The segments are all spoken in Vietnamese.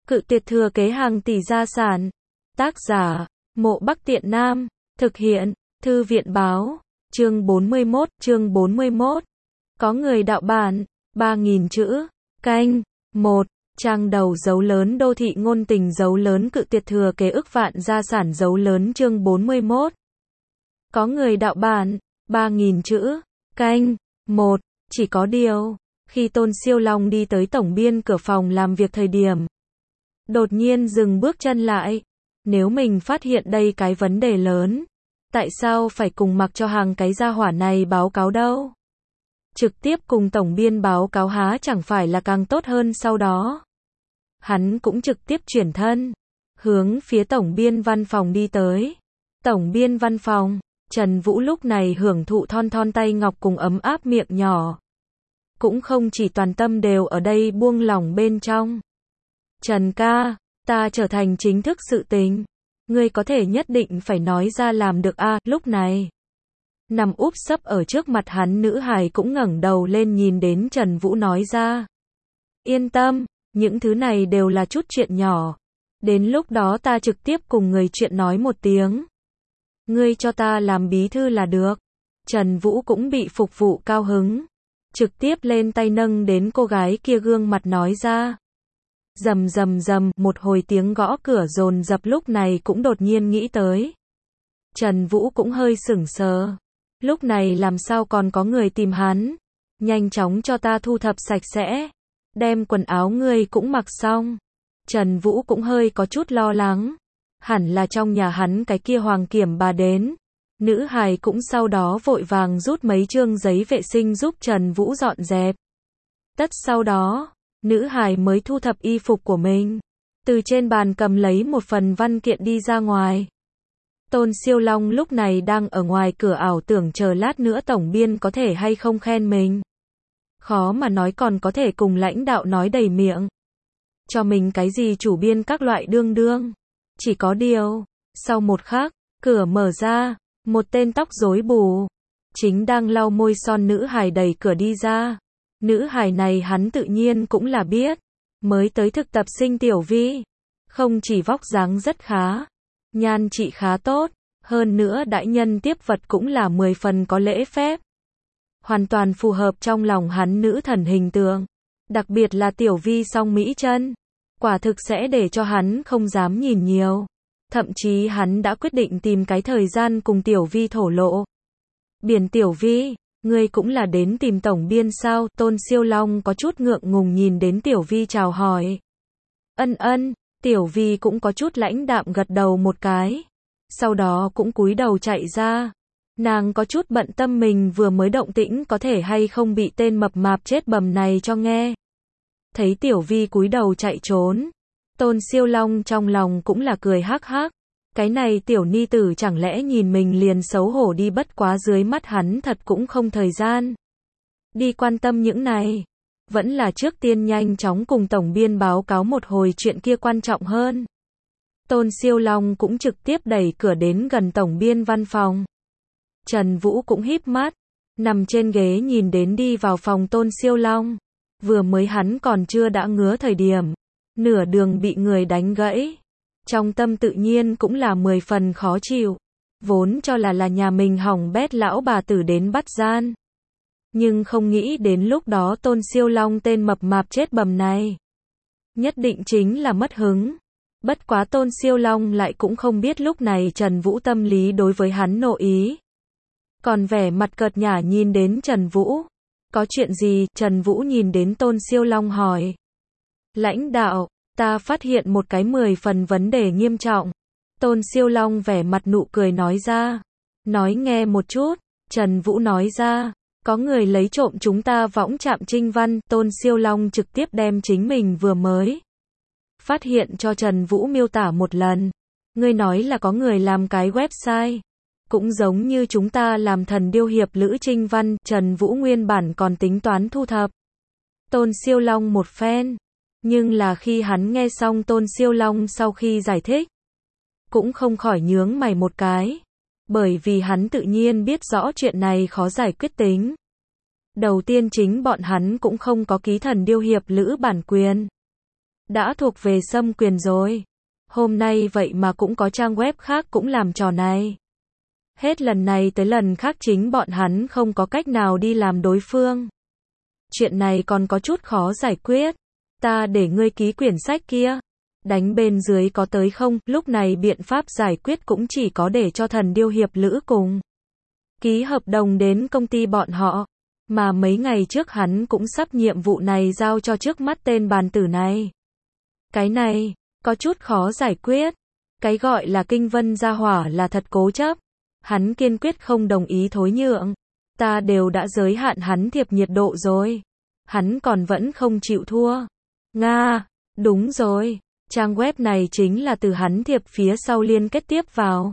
Cự tuyệt thừa kế hàng tỷ gia sản. Tác giả, Mộ Bắc Tiện Nam. Thực hiện, Thư viện báo. Chương 41. Có người đạo bản. 3.000 chữ. Canh. 1. Trang đầu dấu lớn đô thị ngôn tình dấu lớn cự tuyệt thừa kế ức vạn gia sản dấu lớn chương 41. Có người đạo bản. 3.000 chữ. Canh. 1. Chỉ có điều, khi Tôn Siêu Long đi tới tổng biên cửa phòng làm việc thời điểm, đột nhiên dừng bước chân lại. Nếu mình phát hiện đây cái vấn đề lớn, tại sao phải cùng mặc cho hàng cái gia hỏa này báo cáo đâu? Trực tiếp cùng tổng biên báo cáo há chẳng phải là càng tốt hơn sau đó. Hắn cũng trực tiếp chuyển thân, hướng phía tổng biên văn phòng đi tới. Tổng biên văn phòng, Trần Vũ lúc này hưởng thụ thon thon tay ngọc cùng ấm áp miệng nhỏ. Cũng không chỉ toàn tâm đều ở đây buông lỏng bên trong. Trần ca, ta trở thành chính thức sự tình. Ngươi có thể nhất định phải nói ra làm được a. Lúc này, nằm úp sấp ở trước mặt hắn nữ hài cũng ngẩng đầu lên nhìn đến Trần Vũ nói ra. Yên tâm, những thứ này đều là chút chuyện nhỏ. Đến lúc đó ta trực tiếp cùng người chuyện nói một tiếng. Ngươi cho ta làm bí thư là được. Trần Vũ cũng bị phục vụ cao hứng. Trực tiếp lên tay nâng đến cô gái kia gương mặt nói ra. Rầm rầm rầm, một hồi tiếng gõ cửa dồn dập lúc này cũng đột nhiên nghĩ tới. Trần Vũ cũng hơi sững sờ. Lúc này làm sao còn có người tìm hắn? Nhanh chóng cho ta thu thập sạch sẽ. Đem quần áo ngươi cũng mặc xong. Trần Vũ cũng hơi có chút lo lắng. Hẳn là trong nhà hắn cái kia hoàng kiểm bà đến. Nữ hài cũng sau đó vội vàng rút mấy chương giấy vệ sinh giúp Trần Vũ dọn dẹp. Tất sau đó, nữ hài mới thu thập y phục của mình. Từ trên bàn cầm lấy một phần văn kiện đi ra ngoài. Tôn Siêu Long lúc này đang ở ngoài cửa ảo tưởng chờ lát nữa tổng biên có thể hay không khen mình. Khó mà nói còn có thể cùng lãnh đạo nói đầy miệng. Cho mình cái gì chủ biên các loại đương. Chỉ có điều, sau một khắc, cửa mở ra, một tên tóc rối bù, chính đang lau môi son nữ hài đẩy cửa đi ra. Nữ hài này hắn tự nhiên cũng là biết, mới tới thực tập sinh Tiểu Vi, không chỉ vóc dáng rất khá, nhan trị khá tốt, hơn nữa đại nhân tiếp vật cũng là 10 phần có lễ phép. Hoàn toàn phù hợp trong lòng hắn nữ thần hình tượng, đặc biệt là Tiểu Vi song mỹ chân. Quả thực sẽ để cho hắn không dám nhìn nhiều. Thậm chí hắn đã quyết định tìm cái thời gian cùng Tiểu Vi thổ lộ. Biển Tiểu Vi, ngươi cũng là đến tìm tổng biên sao? Tôn Siêu Long có chút ngượng ngùng nhìn đến Tiểu Vi chào hỏi. Ân, Tiểu Vi cũng có chút lãnh đạm gật đầu một cái. Sau đó cũng cúi đầu chạy ra. Nàng có chút bận tâm mình vừa mới động tĩnh có thể hay không bị tên mập mạp chết bầm này cho nghe. Thấy Tiểu Vi cúi đầu chạy trốn, Tôn Siêu Long trong lòng cũng là cười hắc hắc. Cái này tiểu ni tử chẳng lẽ nhìn mình liền xấu hổ đi, bất quá dưới mắt hắn thật cũng không thời gian đi quan tâm những này. Vẫn là trước tiên nhanh chóng cùng tổng biên báo cáo một hồi chuyện kia quan trọng hơn. Tôn Siêu Long cũng trực tiếp đẩy cửa đến gần tổng biên văn phòng. Trần Vũ cũng híp mắt, nằm trên ghế nhìn đến đi vào phòng Tôn Siêu Long. Vừa mới hắn còn chưa đã ngứa thời điểm, nửa đường bị người đánh gãy. Trong tâm tự nhiên cũng là 10 phần khó chịu. Vốn cho là nhà mình hỏng bét lão bà tử đến bắt gian. Nhưng không nghĩ đến lúc đó Tôn Siêu Long tên mập mạp chết bầm này. Nhất định chính là mất hứng. Bất quá Tôn Siêu Long lại cũng không biết lúc này Trần Vũ tâm lý đối với hắn nội ý. Còn vẻ mặt cợt nhả nhìn đến Trần Vũ. Có chuyện gì? Trần Vũ nhìn đến Tôn Siêu Long hỏi. Lãnh đạo, ta phát hiện một cái 10 phần vấn đề nghiêm trọng. Tôn Siêu Long vẻ mặt nụ cười nói ra. Nói nghe một chút. Trần Vũ nói ra. Có người lấy trộm chúng ta võng trạm Trinh Văn. Tôn Siêu Long trực tiếp đem chính mình vừa mới phát hiện cho Trần Vũ miêu tả một lần. Ngươi nói là có người làm cái website. Cũng giống như chúng ta làm thần điêu hiệp lữ Trinh Văn. Trần Vũ nguyên bản còn tính toán thu thập Tôn Siêu Long một phen. Nhưng là khi hắn nghe xong Tôn Siêu Long sau khi giải thích, cũng không khỏi nhướng mày một cái. Bởi vì hắn tự nhiên biết rõ chuyện này khó giải quyết tính. Đầu tiên chính bọn hắn cũng không có ký thần điêu hiệp lữ bản quyền. đã thuộc về xâm quyền rồi. Hôm nay vậy mà cũng có trang web khác cũng làm trò này. Hết lần này tới lần khác chính bọn hắn không có cách nào đi làm đối phương. Chuyện này còn có chút khó giải quyết. Ta để ngươi ký quyển sách kia. Đánh bên dưới có tới không? Lúc này biện pháp giải quyết cũng chỉ có để cho Thần Điêu Hiệp Lữ cùng ký hợp đồng đến công ty bọn họ. Mà mấy ngày trước hắn cũng sắp nhiệm vụ này giao cho trước mắt tên bàn tử này. Cái này, có chút khó giải quyết. Cái gọi là Kinh Vân gia hỏa là thật cố chấp. Hắn kiên quyết không đồng ý thối nhượng. Ta đều đã giới hạn hắn thiệp nhiệt độ rồi. Hắn còn vẫn không chịu thua. Nga, đúng rồi. Trang web này chính là từ hắn thiệp phía sau liên kết tiếp vào.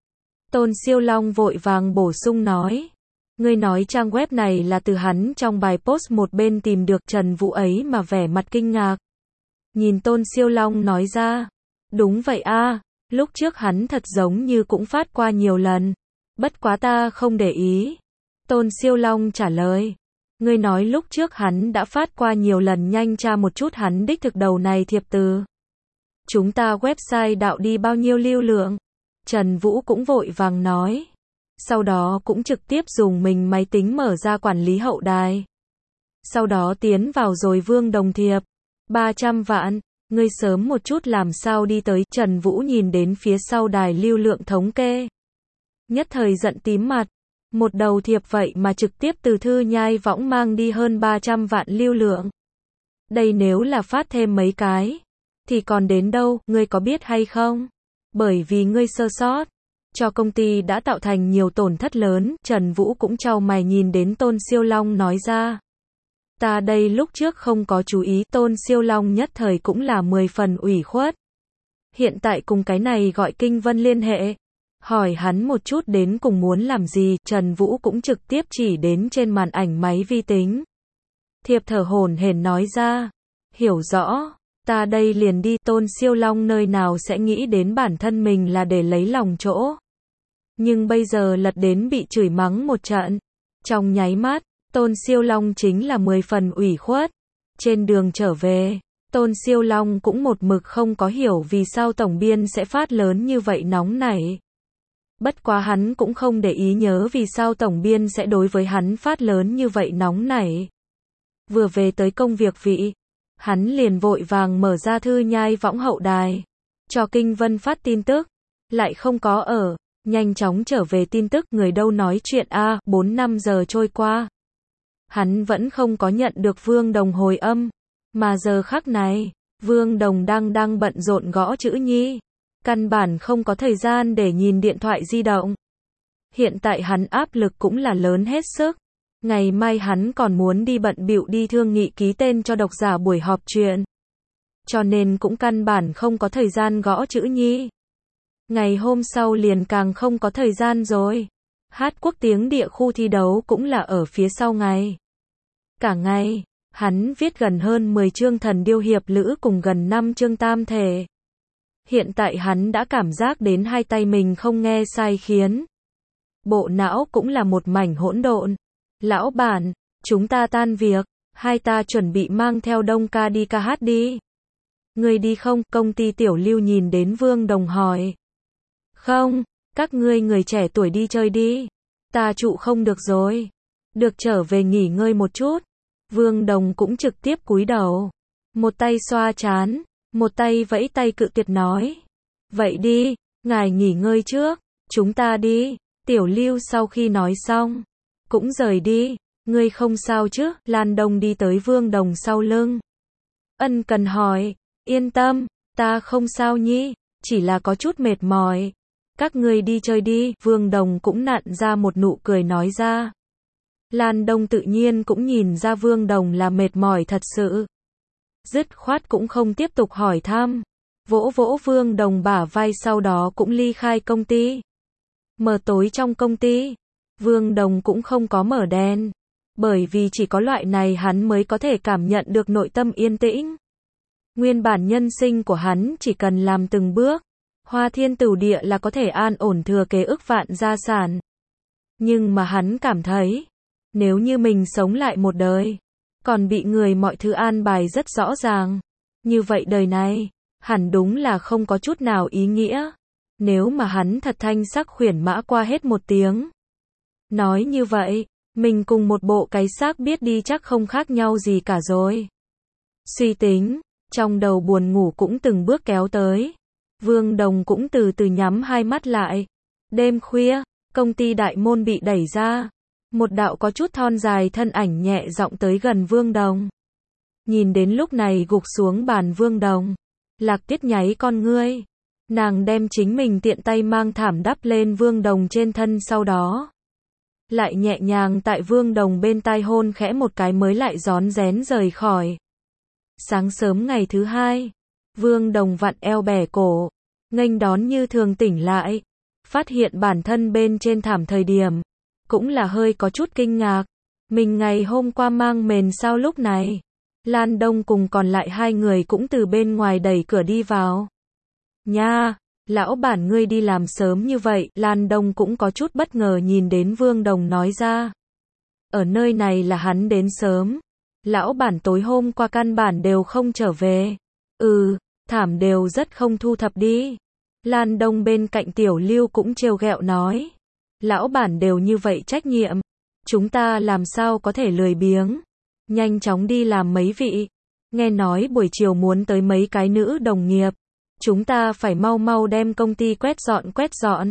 Tôn Siêu Long vội vàng bổ sung nói. Ngươi nói trang web này là từ hắn trong bài post một bên tìm được. Trần Vũ ấy mà vẻ mặt kinh ngạc. Nhìn Tôn Siêu Long nói ra. Đúng vậy a, lúc trước hắn thật giống như cũng phát qua nhiều lần. Bất quá ta không để ý. Tôn Siêu Long trả lời. Ngươi nói lúc trước hắn đã phát qua nhiều lần, nhanh tra một chút hắn đích thực đầu này thiệp từ. Chúng ta website đạo đi bao nhiêu lưu lượng? Trần Vũ cũng vội vàng nói. Sau đó cũng trực tiếp dùng mình máy tính mở ra quản lý hậu đài. Sau đó tiến vào rồi Vương Đồng thiệp. 300 vạn, ngươi sớm một chút làm sao đi tới. Trần Vũ nhìn đến phía sau đài lưu lượng thống kê. Nhất thời giận tím mặt. Một đầu thiệp vậy mà trực tiếp từ Thư Nhai Võng mang đi hơn 300 vạn lưu lượng. Đây nếu là phát thêm mấy cái thì còn đến đâu, ngươi có biết hay không? Bởi vì ngươi sơ sót, cho công ty đã tạo thành nhiều tổn thất lớn. Trần Vũ cũng chau mày nhìn đến Tôn Siêu Long nói ra. Ta đây lúc trước không có chú ý. Tôn Siêu Long nhất thời cũng là 10 phần ủy khuất. Hiện tại cùng cái này gọi Kinh Vân liên hệ. Hỏi hắn một chút đến cùng muốn làm gì. Trần Vũ cũng trực tiếp chỉ đến trên màn ảnh máy vi tính. Thiệp thở hổn hển nói ra. Hiểu rõ. Ta đây liền đi. Tôn Siêu Long nơi nào sẽ nghĩ đến bản thân mình là để lấy lòng chỗ. Nhưng bây giờ lật đến bị chửi mắng một trận. Trong nháy mắt, Tôn Siêu Long chính là 10 phần ủy khuất. Trên đường trở về, Tôn Siêu Long cũng một mực không có hiểu vì sao tổng biên sẽ phát lớn như vậy nóng nảy. Bất quá hắn cũng không để ý nhớ vì sao tổng biên sẽ đối với hắn phát lớn như vậy nóng nảy. Vừa về tới công việc vị, hắn liền vội vàng mở ra Thư Nhai Võng hậu đài. Cho Kinh Vân phát tin tức. Lại không có ở. Nhanh chóng trở về tin tức. Người đâu nói chuyện a. 4-5 giờ trôi qua. Hắn vẫn không có nhận được Vương Đồng hồi âm. Mà giờ khắc này, Vương Đồng đang bận rộn gõ chữ nhi. Căn bản không có thời gian để nhìn điện thoại di động. Hiện tại hắn áp lực cũng là lớn hết sức. Ngày mai hắn còn muốn đi bận bịu đi thương nghị ký tên cho độc giả buổi họp chuyện. Cho nên cũng căn bản không có thời gian gõ chữ nhi. Ngày hôm sau liền càng không có thời gian rồi. Hát quốc tiếng địa khu thi đấu cũng là ở phía sau ngày. Cả ngày, hắn viết gần hơn 10 chương Thần Điêu Hiệp Lữ cùng gần 5 chương tam thể. Hiện tại hắn đã cảm giác đến hai tay mình không nghe sai khiến. Bộ não cũng là một mảnh hỗn độn. Lão bản, chúng ta tan việc, hai ta chuẩn bị mang theo Đông ca đi ca hát đi. Ngươi đi không? Công ty Tiểu Lưu nhìn đến Vương Đồng hỏi. Không, các ngươi người trẻ tuổi đi chơi đi. Ta trụ không được rồi. Được trở về nghỉ ngơi một chút. Vương Đồng cũng trực tiếp cúi đầu. Một tay xoa trán, một tay vẫy tay cự tuyệt nói. Vậy đi, ngài nghỉ ngơi trước, chúng ta đi. Tiểu Lưu sau khi nói xong, cũng rời đi. Ngươi không sao chứ? Lan Đông đi tới Vương Đồng sau lưng. Ân cần hỏi. Yên tâm, ta không sao nhi, chỉ là có chút mệt mỏi. Các ngươi đi chơi đi. Vương Đồng cũng nặn ra một nụ cười nói ra. Lan Đông tự nhiên cũng nhìn ra Vương Đồng là mệt mỏi thật sự. Dứt khoát cũng không tiếp tục hỏi thăm. Vỗ vỗ Vương Đồng bả vai sau đó cũng ly khai công ty. Mờ tối trong công ty, Vương Đồng cũng không có mở đèn. Bởi vì chỉ có loại này hắn mới có thể cảm nhận được nội tâm yên tĩnh. Nguyên bản nhân sinh của hắn chỉ cần làm từng bước. Hoa thiên tửu địa là có thể an ổn thừa kế ức vạn gia sản. Nhưng mà hắn cảm thấy, nếu như mình sống lại một đời, còn bị người mọi thứ an bài rất rõ ràng. Như vậy đời này, hẳn đúng là không có chút nào ý nghĩa. Nếu mà hắn thật thanh sắc khuyển mã qua hết một tiếng. Nói như vậy, mình cùng một bộ cái xác biết đi chắc không khác nhau gì cả rồi. Suy tính, trong đầu buồn ngủ cũng từng bước kéo tới. Vương Đồng cũng từ từ nhắm hai mắt lại. Đêm khuya, công ty đại môn bị đẩy ra. Một đạo có chút thon dài thân ảnh nhẹ giọng tới gần Vương Đồng. Nhìn đến lúc này gục xuống bàn Vương Đồng. Lạc Tiết nháy con ngươi. Nàng đem chính mình tiện tay mang thảm đắp lên Vương Đồng trên thân, sau đó lại nhẹ nhàng tại Vương Đồng bên tai hôn khẽ một cái mới lại rón rén rời khỏi. Sáng sớm ngày thứ hai, Vương Đồng vặn eo bẻ cổ, nghênh đón như thường tỉnh lại, phát hiện bản thân bên trên thảm thời điểm, cũng là hơi có chút kinh ngạc. Mình ngày hôm qua mang mền sao lúc này? Lan Đông cùng còn lại hai người cũng từ bên ngoài đẩy cửa đi vào. Nha, lão bản ngươi đi làm sớm như vậy, Lan Đông cũng có chút bất ngờ nhìn đến Vương Đồng nói ra. Ở nơi này là hắn đến sớm. Lão bản tối hôm qua căn bản đều không trở về. Thảm đều rất không thu thập đi. Lan Đông bên cạnh Tiểu Lưu cũng trêu ghẹo nói. Lão bản đều như vậy trách nhiệm. Chúng ta làm sao có thể lười biếng. Nhanh chóng đi làm mấy vị. Nghe nói buổi chiều muốn tới mấy cái nữ đồng nghiệp. Chúng ta phải mau mau đem công ty quét dọn.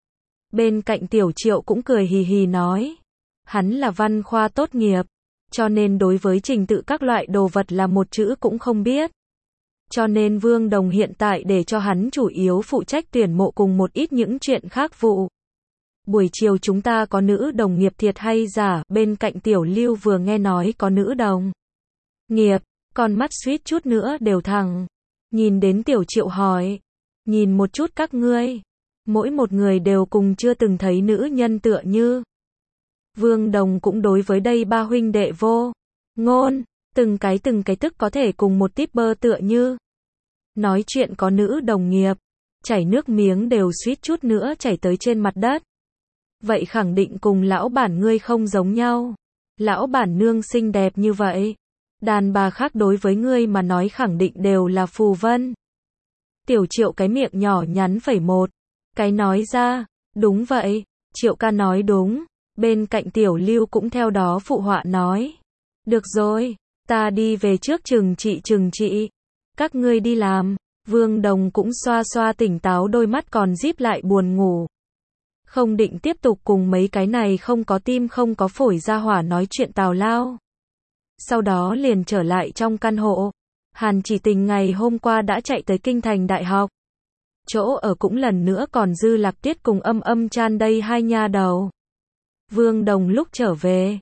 Bên cạnh Tiểu Triệu cũng cười hì hì nói. Hắn là văn khoa tốt nghiệp. Cho nên đối với trình tự các loại đồ vật là một chữ cũng không biết. Cho nên Vương Đồng hiện tại để cho hắn chủ yếu phụ trách tuyển mộ cùng một ít những chuyện khác vụ. Buổi chiều chúng ta có nữ đồng nghiệp thiệt hay giả? Bên cạnh Tiểu Lưu vừa nghe nói có nữ đồng nghiệp, con mắt suýt chút nữa đều thẳng. Nhìn đến Tiểu Triệu hỏi, nhìn một chút các ngươi, mỗi một người đều cùng chưa từng thấy nữ nhân tựa như. Vương Đồng cũng đối với đây ba huynh đệ vô ngôn, từng cái tức có thể cùng một típ bơ tựa như. Nói chuyện có nữ đồng nghiệp, chảy nước miếng đều suýt chút nữa chảy tới trên mặt đất. Vậy khẳng định cùng lão bản ngươi không giống nhau. Lão bản nương xinh đẹp như vậy, đàn bà khác đối với ngươi mà nói khẳng định đều là phù vân. Tiểu Triệu cái miệng nhỏ nhắn phẩy một cái nói ra, đúng vậy, Triệu ca nói đúng. Bên cạnh Tiểu Lưu cũng theo đó phụ họa nói. Được rồi, ta đi về trước chừng trị. Các ngươi đi làm. Vương Đồng cũng xoa xoa tỉnh táo đôi mắt còn díp lại buồn ngủ. Không định tiếp tục cùng mấy cái này không có tim không có phổi ra hỏa nói chuyện tào lao. Sau đó liền trở lại trong căn hộ. Hàn Chỉ Tình ngày hôm qua đã chạy tới Kinh Thành Đại học. Chỗ ở cũng lần nữa còn dư Lạc Tiết cùng Âm Chan đây hai nha đầu. Vương Đồng lúc trở về,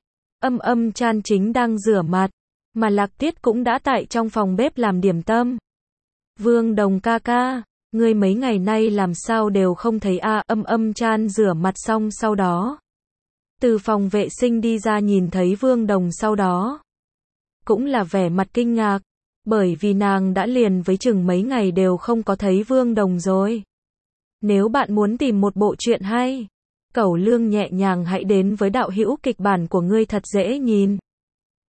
Âm Chan chính đang rửa mặt, mà Lạc Tiết cũng đã tại trong phòng bếp làm điểm tâm. Vương Đồng ca ca, ngươi mấy ngày nay làm sao đều không thấy a? Âm Chan rửa mặt xong sau đó, từ phòng vệ sinh đi ra nhìn thấy Vương Đồng sau đó, cũng là vẻ mặt kinh ngạc, bởi vì nàng đã liền với chừng mấy ngày đều không có thấy Vương Đồng rồi. Nếu bạn muốn tìm một bộ truyện hay, Cẩu Lương nhẹ nhàng hãy đến với đạo hữu kịch bản của ngươi thật dễ nhìn.